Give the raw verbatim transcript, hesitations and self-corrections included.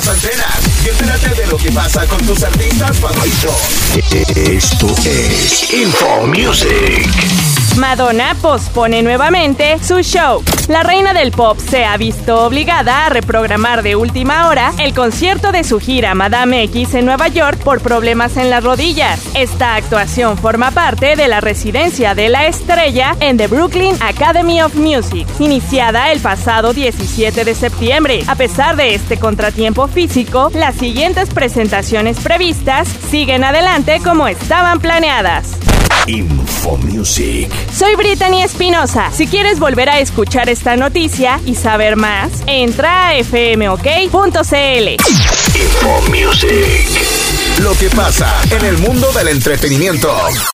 antenas y entérate de lo que pasa con tus artistas favoritos. Esto es Info Music. Madonna pospone nuevamente su show. La reina del pop se ha visto obligada a reprogramar de última hora el concierto de su gira Madame X en Nueva York por problemas en las rodillas. Esta actuación forma parte de la residencia de la estrella en The Brooklyn Academy of Music, iniciada el pasado diecisiete de septiembre. A pesar de este contratiempo físico, las siguientes presentaciones previstas siguen adelante como estaban planeadas. Info Music. Soy Brittany Espinosa. Si quieres volver a escuchar esta noticia y saber más, entra a f m o k punto c l. Info Music. Lo que pasa en el mundo del entretenimiento.